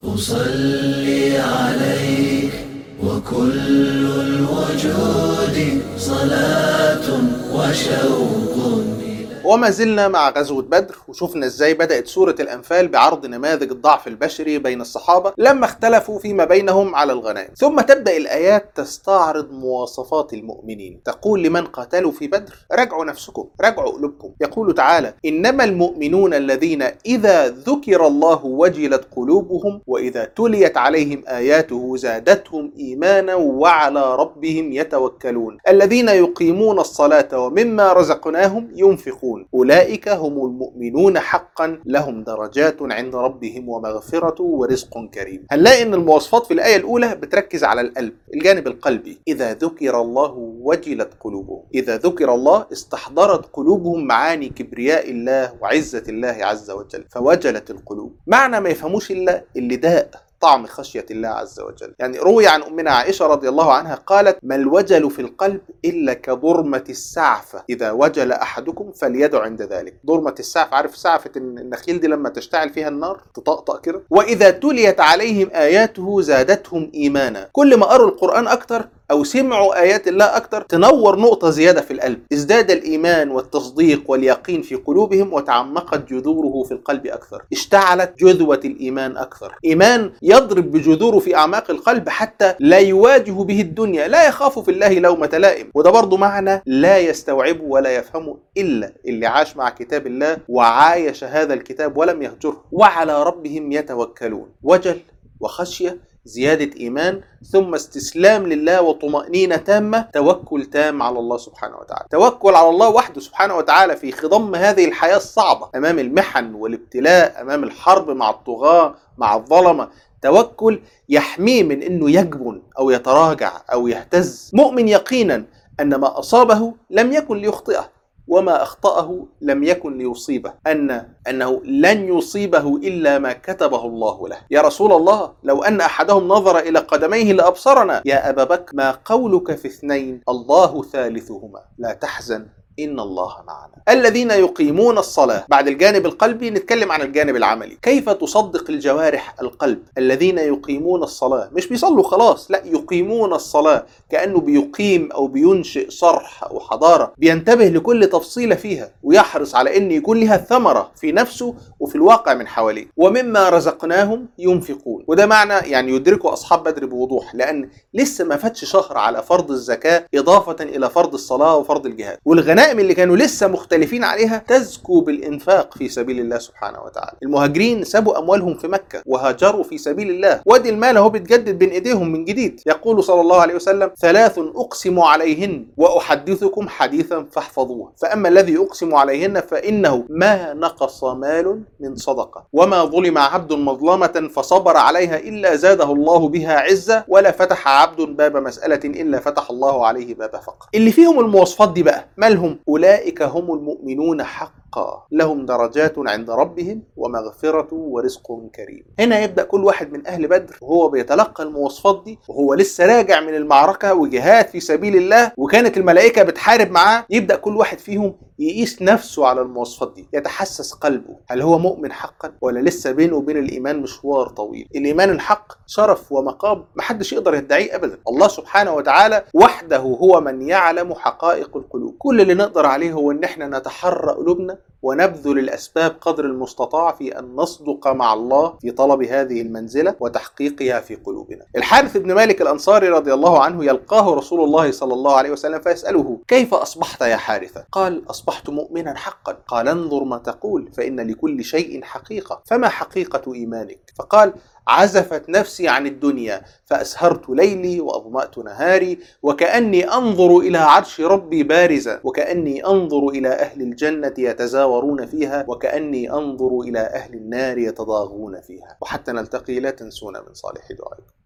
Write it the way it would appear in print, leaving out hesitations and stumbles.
أصلي عليك وكل الوجود صلاة وشوق. وما زلنا مع غزوة بدر، وشفنا ازاي بدأت سورة الأنفال بعرض نماذج الضعف البشري بين الصحابة لما اختلفوا فيما بينهم على الغنائم، ثم تبدأ الآيات تستعرض مواصفات المؤمنين، تقول لمن قاتلوا في بدر راجعوا نفسكم، راجعوا قلوبكم. يقول تعالى: إنما المؤمنون الذين إذا ذكر الله وجلت قلوبهم وإذا تليت عليهم آياته زادتهم إيمانا وعلى ربهم يتوكلون الذين يقيمون الصلاة ومما رزقناهم ينفقون أولئك هم المؤمنون حقا لهم درجات عند ربهم ومغفرة ورزق كريم. هنلاقي ان المواصفات في الآية الأولى بتركز على القلب، الجانب القلبي. إذا ذكر الله وجلت قلوبهم، إذا ذكر الله استحضرت قلوبهم معاني كبرياء الله وعزة الله عز وجل فوجلت القلوب. معنى ما يفهموش إلا اللي داء طعم خشية الله عز وجل. يعني روي عن أمنا عائشة رضي الله عنها قالت: ما الوجل في القلب إلا كضرمة السعفة، إذا وجل أحدكم فليدع عند ذلك. ضرمة السعفة، عارف سعفة النخيل دي لما تشتعل فيها النار تطقطق كده. وإذا تليت عليهم آياته زادتهم إيمانا، كل ما قروا القرآن أكتر أو سمعوا آيات الله أكتر تنور نقطة زيادة في القلب، ازداد الإيمان والتصديق واليقين في قلوبهم وتعمقت جذوره في القلب أكثر، اشتعلت جذوة الإيمان أكثر. إيمان يضرب بجذوره في أعماق القلب حتى لا يواجه به الدنيا، لا يخاف في الله لومة لائم. وده برضو معنى لا يستوعبه ولا يفهمه إلا اللي عاش مع كتاب الله وعايش هذا الكتاب ولم يهجره. وعلى ربهم يتوكلون، وجل وخشية، زيادة إيمان، ثم استسلام لله وطمأنينة تامة، توكل تام على الله سبحانه وتعالى. توكل على الله وحده سبحانه وتعالى في خضم هذه الحياة الصعبة، أمام المحن والابتلاء، أمام الحرب مع الطغاة مع الظلمة. توكل يحميه من أنه يجبن أو يتراجع أو يهتز. مؤمن يقينا أن ما أصابه لم يكن ليخطئه وما أخطأه لم يكن ليصيبه، أنه لن يصيبه إلا ما كتبه الله له. يا رسول الله، لو أن أحدهم نظر إلى قدميه لأبصرنا. يا أبا بكر، ما قولك في اثنين الله ثالثهما، لا تحزن إن الله معنا. الذين يقيمون الصلاة. بعد الجانب القلبي نتكلم عن الجانب العملي، كيف تصدق الجوارح القلب. الذين يقيمون الصلاة، مش بيصلوا خلاص، لا، يقيمون الصلاة كأنه بيقيم أو بينشئ صرح أو حضارة، بينتبه لكل تفصيلة فيها ويحرص على أن يكون لها ثمرة في نفسه وفي الواقع من حواليه. ومما رزقناهم ينفقون، وده معنى يعني يدركه أصحاب بدر بوضوح، لأن لسه ما فاتش شهر على فرض الزكاة إضافة إلى فرض الصلاة وفرض الجهاد. والغنائم اللي كانوا لسه مختلفين عليها تزكو بالإنفاق في سبيل الله سبحانه وتعالى. المهاجرين سابوا أموالهم في مكة وهاجروا في سبيل الله، وادي المال هو بيتجدد بين إيديهم من جديد. يقول صلى الله عليه وسلم: 3 أقسم عليهن وأحدثكم حديثا فاحفظوه، فأما الذي أقسم عليهن فإنه ما نقص مال من صدقة وما ظلم عبد مظلمة فصبر عليها إلا زاده الله بها عزة ولا فتح عبد باب مسألة إلا فتح الله عليه باب فقر. اللي فيهم المواصفات دي بقى مالهم؟ أولئك هم المؤمنون حقا لهم درجات عند ربهم ومغفرة ورزق كريم. هنا يبدأ كل واحد من أهل بدر وهو بيتلقى المواصفات دي وهو لسه راجع من المعركة وجهاد في سبيل الله وكانت الملائكة بتحارب معاه. يبدأ كل واحد فيهم يقيس نفسه على المواصفات دي، يتحسس قلبه، هل هو مؤمن حقا ولا لسه بينه وبين الإيمان مشوار طويل. الإيمان الحق شرف ومقام محدش يقدر يدعيه أبدا. الله سبحانه وتعالى وحده هو من يعلم حقائق القلوب. كل اللي نقدر عليه هو ان احنا نتحرى قلوبنا ونبذل الأسباب قدر المستطاع في أن نصدق مع الله في طلب هذه المنزلة وتحقيقها في قلوبنا. الحارث بن مالك الأنصاري رضي الله عنه يلقاه رسول الله صلى الله عليه وسلم فيسأله: كيف أصبحت يا حارثة؟ قال: أصبحت مؤمنا حقا. قال: انظر ما تقول، فإن لكل شيء حقيقة، فما حقيقة إيمانك؟ فقال: عزفت نفسي عن الدنيا فأسهرت ليلي وأظمأت نهاري وكأني أنظر إلى عرش ربي بارزا وكأني أنظر إلى أهل الجنة يتزاورون فيها وكأني أنظر إلى أهل النار يتضاغون فيها. وحتى نلتقي لا تنسونا من صالح دعائكم.